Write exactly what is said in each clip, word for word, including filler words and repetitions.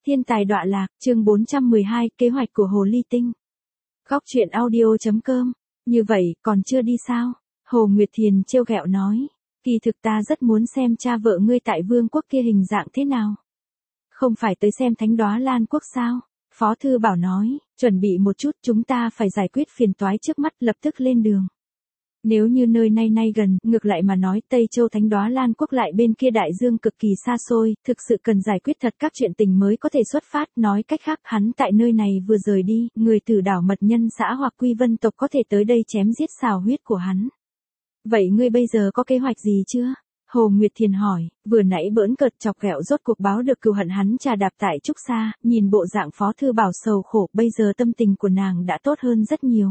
Thiên tài đọa lạc, chương bốn trăm mười hai, kế hoạch của Hồ Ly Tinh. Góc truyện audio chấm com. Như vậy, còn chưa đi sao? Hồ Nguyệt Thiền trêu ghẹo nói. Kỳ thực ta rất muốn xem cha vợ ngươi tại vương quốc kia hình dạng thế nào. Không phải tới xem thánh đóa Lan quốc sao? Phó Thư Bảo nói, chuẩn bị một chút, chúng ta phải giải quyết phiền toái trước mắt, lập tức lên đường. Nếu như nơi nay nay gần, ngược lại mà nói Tây Châu Thánh Đóa Lan quốc lại bên kia đại dương cực kỳ xa xôi, thực sự cần giải quyết thật các chuyện tình mới có thể xuất phát, nói cách khác hắn tại nơi này vừa rời đi, người từ đảo Mật Nhân xã hoặc Quy Vân tộc có thể tới đây chém giết xào huyết của hắn. Vậy ngươi bây giờ có kế hoạch gì chưa? Hồ Nguyệt Thiền hỏi, vừa nãy bỡn cợt chọc ghẹo rốt cuộc báo được cừu hận hắn trà đạp tại Trúc Sa, nhìn bộ dạng Phó Thư Bảo sầu khổ, bây giờ tâm tình của nàng đã tốt hơn rất nhiều.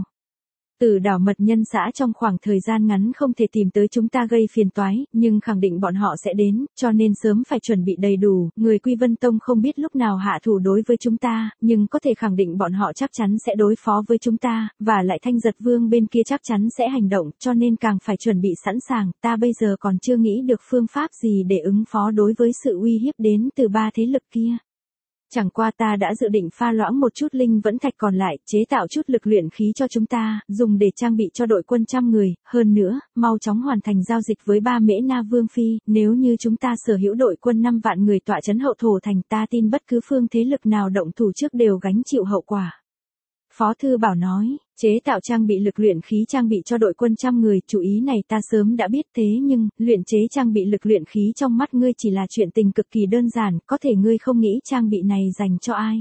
Từ đảo Mật Nhân xã trong khoảng thời gian ngắn không thể tìm tới chúng ta gây phiền toái, nhưng khẳng định bọn họ sẽ đến, cho nên sớm phải chuẩn bị đầy đủ, người Quy Vân Tông không biết lúc nào hạ thủ đối với chúng ta, nhưng có thể khẳng định bọn họ chắc chắn sẽ đối phó với chúng ta, và lại Thanh Giật Vương bên kia chắc chắn sẽ hành động, cho nên càng phải chuẩn bị sẵn sàng, ta bây giờ còn chưa nghĩ được phương pháp gì để ứng phó đối với sự uy hiếp đến từ ba thế lực kia. Chẳng qua ta đã dự định pha loãng một chút linh vẫn thạch còn lại, chế tạo chút lực luyện khí cho chúng ta, dùng để trang bị cho đội quân trăm người, hơn nữa, mau chóng hoàn thành giao dịch với ba Mễ Na Vương Phi, nếu như chúng ta sở hữu đội quân năm vạn người tọa trấn hậu thổ thành ta tin bất cứ phương thế lực nào động thủ trước đều gánh chịu hậu quả. Phó Thư Bảo nói, chế tạo trang bị lực luyện khí trang bị cho đội quân trăm người, chủ ý này ta sớm đã biết thế nhưng, luyện chế trang bị lực luyện khí trong mắt ngươi chỉ là chuyện tình cực kỳ đơn giản, có thể ngươi không nghĩ trang bị này dành cho ai.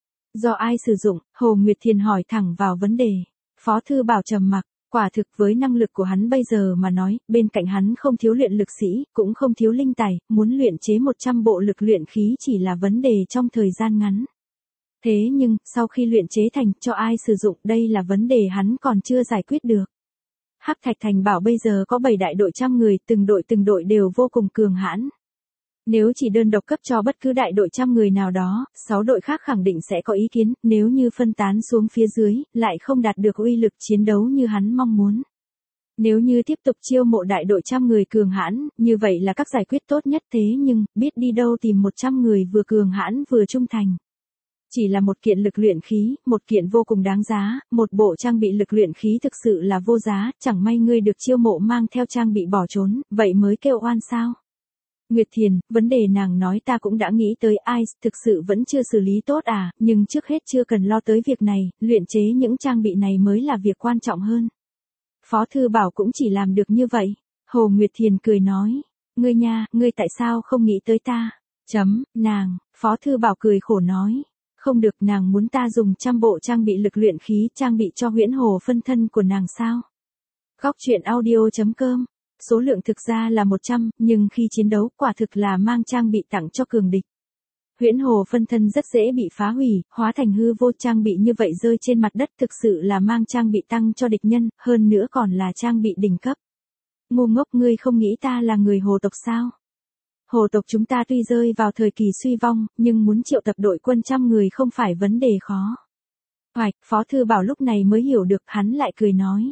Do ai sử dụng, Hồ Nguyệt Thiền hỏi thẳng vào vấn đề. Phó Thư Bảo trầm mặc, quả thực với năng lực của hắn bây giờ mà nói, bên cạnh hắn không thiếu luyện lực sĩ, cũng không thiếu linh tài, muốn luyện chế một trăm bộ lực luyện khí chỉ là vấn đề trong thời gian ngắn. Thế nhưng, sau khi luyện chế thành, cho ai sử dụng, đây là vấn đề hắn còn chưa giải quyết được. Hắc Thạch Thành bảo bây giờ có bảy đại đội trăm người, từng đội từng đội đều vô cùng cường hãn. Nếu chỉ đơn độc cấp cho bất cứ đại đội trăm người nào đó, sáu đội khác khẳng định sẽ có ý kiến, nếu như phân tán xuống phía dưới, lại không đạt được uy lực chiến đấu như hắn mong muốn. Nếu như tiếp tục chiêu mộ đại đội trăm người cường hãn, như vậy là các giải quyết tốt nhất thế nhưng, biết đi đâu tìm một trăm người vừa cường hãn vừa trung thành. Chỉ là một kiện lực luyện khí, một kiện vô cùng đáng giá, một bộ trang bị lực luyện khí thực sự là vô giá, chẳng may ngươi được chiêu mộ mang theo trang bị bỏ trốn, vậy mới kêu oan sao. Nguyệt Thiền, vấn đề nàng nói ta cũng đã nghĩ tới ai, thực sự vẫn chưa xử lý tốt à, nhưng trước hết chưa cần lo tới việc này, luyện chế những trang bị này mới là việc quan trọng hơn. Phó Thư Bảo cũng chỉ làm được như vậy. Hồ Nguyệt Thiền cười nói, ngươi nha, ngươi tại sao không nghĩ tới ta? Chấm, nàng, Phó Thư Bảo cười khổ nói. Không được, nàng muốn ta dùng trăm bộ trang bị lực luyện khí trang bị cho huyễn hồ phân thân của nàng sao? Góc truyện audio chấm com. Số lượng thực ra là một trăm, nhưng khi chiến đấu quả thực là mang trang bị tặng cho cường địch. Huyễn hồ phân thân rất dễ bị phá hủy, hóa thành hư vô, trang bị như vậy rơi trên mặt đất thực sự là mang trang bị tăng cho địch nhân, hơn nữa còn là trang bị đỉnh cấp. Ngu ngốc, ngươi không nghĩ ta là người hồ tộc sao? Hồ tộc chúng ta tuy rơi vào thời kỳ suy vong, nhưng muốn triệu tập đội quân trăm người không phải vấn đề khó. Hoạch, Phó Thư Bảo lúc này mới hiểu được, hắn lại cười nói.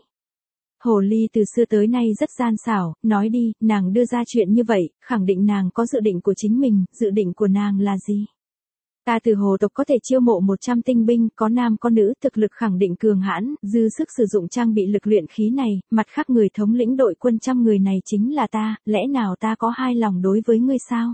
Hồ ly từ xưa tới nay rất gian xảo, nói đi, nàng đưa ra chuyện như vậy, khẳng định nàng có dự định của chính mình, dự định của nàng là gì? Ta từ hồ tộc có thể chiêu mộ một trăm tinh binh, có nam có nữ, thực lực khẳng định cường hãn, dư sức sử dụng trang bị lực luyện khí này, mặt khác người thống lĩnh đội quân trăm người này chính là ta, lẽ nào ta có hai lòng đối với ngươi sao?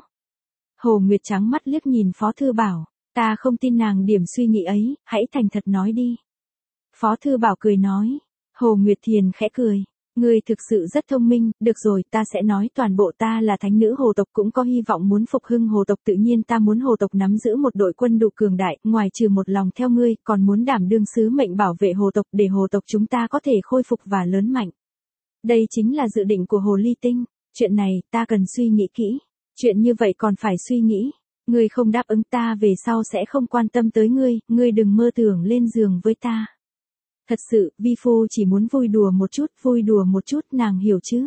Hồ Nguyệt trắng mắt liếc nhìn Phó Thư Bảo, ta không tin nàng điểm suy nghĩ ấy, hãy thành thật nói đi. Phó Thư Bảo cười nói, Hồ Nguyệt Thiền khẽ cười. Ngươi thực sự rất thông minh, được rồi, ta sẽ nói toàn bộ ta là thánh nữ hồ tộc cũng có hy vọng muốn phục hưng hồ tộc, tự nhiên ta muốn hồ tộc nắm giữ một đội quân đủ cường đại, ngoài trừ một lòng theo ngươi, còn muốn đảm đương sứ mệnh bảo vệ hồ tộc để hồ tộc chúng ta có thể khôi phục và lớn mạnh. Đây chính là dự định của Hồ Ly Tinh, chuyện này ta cần suy nghĩ kỹ, chuyện như vậy còn phải suy nghĩ, ngươi không đáp ứng ta về sau sẽ không quan tâm tới ngươi, ngươi đừng mơ tưởng lên giường với ta. Thật sự, vi phu chỉ muốn vui đùa một chút, vui đùa một chút, nàng hiểu chứ?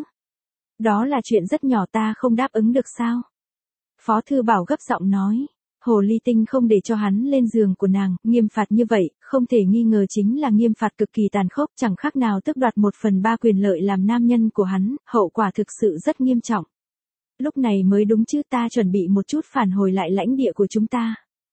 Đó là chuyện rất nhỏ, ta không đáp ứng được sao? Phó Thư Bảo gấp giọng nói. Hồ Ly Tinh không để cho hắn lên giường của nàng, nghiêm phạt như vậy, không thể nghi ngờ chính là nghiêm phạt cực kỳ tàn khốc, chẳng khác nào tước đoạt một phần ba quyền lợi làm nam nhân của hắn, hậu quả thực sự rất nghiêm trọng. Lúc này mới đúng chứ, ta chuẩn bị một chút phản hồi lại lãnh địa của chúng ta.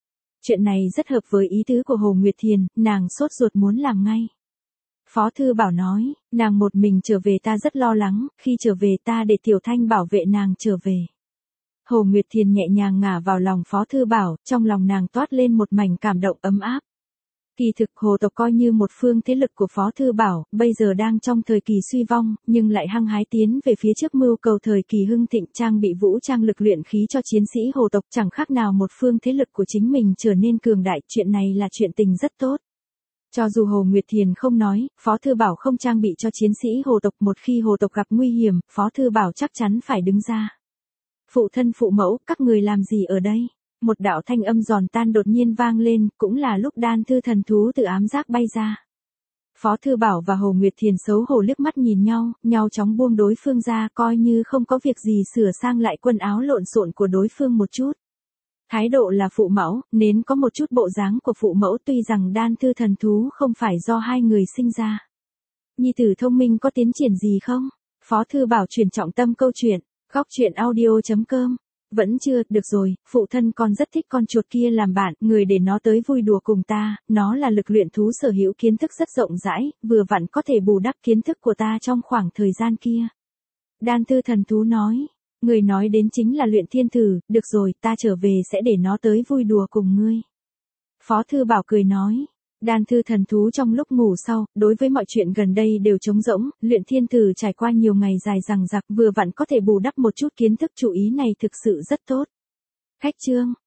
Chuyện này rất hợp với ý tứ của Hồ Nguyệt Thiền, nàng sốt ruột muốn làm ngay. Phó Thư Bảo nói, nàng một mình trở về ta rất lo lắng, khi trở về ta để Tiểu Thanh bảo vệ nàng trở về. Hồ Nguyệt Thiền nhẹ nhàng ngả vào lòng Phó Thư Bảo, trong lòng nàng toát lên một mảnh cảm động ấm áp. Kỳ thực Hồ tộc coi như một phương thế lực của Phó Thư Bảo, bây giờ đang trong thời kỳ suy vong, nhưng lại hăng hái tiến về phía trước mưu cầu thời kỳ hưng thịnh, trang bị vũ trang lực luyện khí cho chiến sĩ Hồ tộc, chẳng khác nào một phương thế lực của chính mình trở nên cường đại, chuyện này là chuyện tình rất tốt. Cho dù Hồ Nguyệt Thiền không nói, Phó Thư Bảo không trang bị cho chiến sĩ Hồ tộc, một khi Hồ tộc gặp nguy hiểm, Phó Thư Bảo chắc chắn phải đứng ra. Phụ thân phụ mẫu, các người làm gì ở đây? Một đạo thanh âm giòn tan đột nhiên vang lên, cũng là lúc đan thư thần thú từ ám giác bay ra. Phó Thư Bảo và Hồ Nguyệt Thiền xấu hổ liếc mắt nhìn nhau, nhau chóng buông đối phương ra, coi như không có việc gì sửa sang lại quần áo lộn xộn của đối phương một chút. Thái độ là phụ mẫu, nên có một chút bộ dáng của phụ mẫu, tuy rằng đan thư thần thú không phải do hai người sinh ra. Nhi tử thông minh có tiến triển gì không? Phó Thư Bảo chuyển trọng tâm câu chuyện, góc chuyện audio chấm com. Vẫn chưa, được rồi, phụ thân con rất thích con chuột kia làm bạn, người để nó tới vui đùa cùng ta, nó là lực luyện thú sở hữu kiến thức rất rộng rãi, vừa vặn có thể bù đắp kiến thức của ta trong khoảng thời gian kia. Đan thư thần thú nói, người nói đến chính là luyện thiên thử, được rồi, ta trở về sẽ để nó tới vui đùa cùng ngươi. Phó Thư Bảo cười nói. Đan thư thần thú trong lúc ngủ sau, đối với mọi chuyện gần đây đều trống rỗng, luyện thiên thử trải qua nhiều ngày dài dằng dặc, vừa vặn có thể bù đắp một chút kiến thức, chủ ý này thực sự rất tốt. Khách chương